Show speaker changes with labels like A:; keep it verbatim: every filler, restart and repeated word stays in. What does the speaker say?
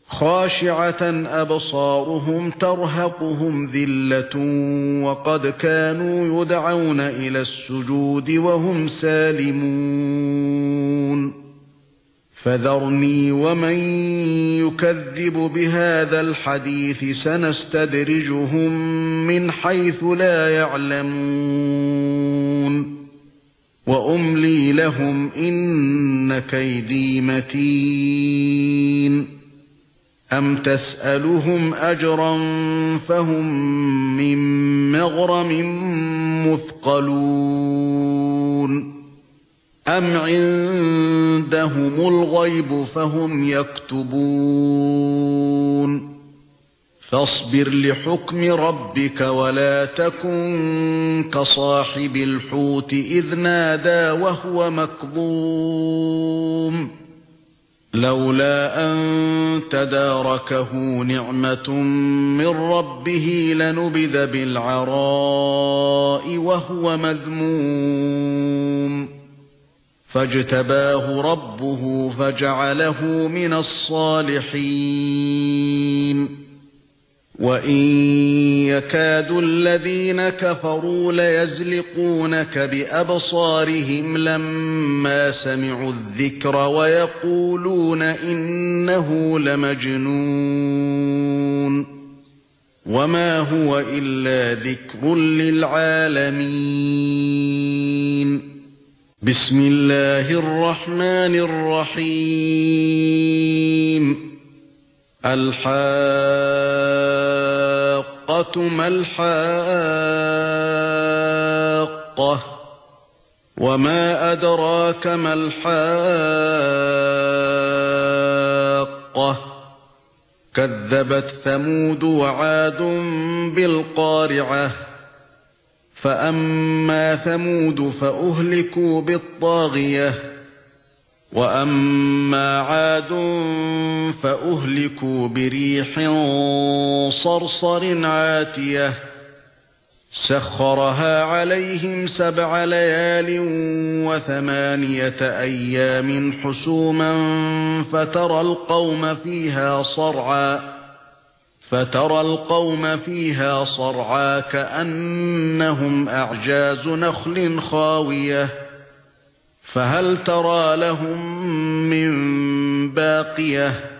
A: خاشعة أبصارهم ترهقهم ذلة وقد كانوا يدعون إلى السجود وهم سالمون فذرني ومن يكذب بهذا الحديث سنستدرجهم من حيث لا يعلمون وأملي لهم إن كيدي متين أم تسألهم أجرا فهم من مغرم مثقلون أم عندهم الغيب فهم يكتبون فاصبر لحكم ربك ولا تكن كصاحب الحوت إذ نادى وهو مكظوم لولا أن تداركه نعمة من ربه لنبذ بالعراء وهو مذموم فاجتباه ربه فجعله من الصالحين وَإِن يَكَادُ الَّذِينَ كَفَرُوا لَيَزْلِقُونَكَ بِأَبْصَارِهِمْ لَمَّا سَمِعُوا الذِّكْرَ وَيَقُولُونَ إِنَّهُ لَمَجْنُونٌ وَمَا هُوَ إِلَّا ذِكْرٌ لِلْعَالَمِينَ بِسْمِ اللَّهِ الرَّحْمَنِ الرَّحِيمِ الحاقة ما الحاقة وما أدراك ما الحاقة كذبت ثمود وعاد بالقارعة فأما ثمود فأهلكوا بالطاغية وَأَمَّا عَادٌ فَأُهْلِكُوا بِرِيحٍ صَرْصَرٍ عَاتِيَةٍ سَخَّرَهَا عَلَيْهِمْ سَبْعَ لَيَالٍ وَثَمَانِيَةَ أَيَّامٍ حُسُومًا فَتَرَى الْقَوْمَ فِيهَا صَرْعَى فَتَرَى الْقَوْمَ فِيهَا صَرْعَى كَأَنَّهُمْ أَعْجَازُ نَخْلٍ خَاوِيَةٍ فهل ترى لهم من باقية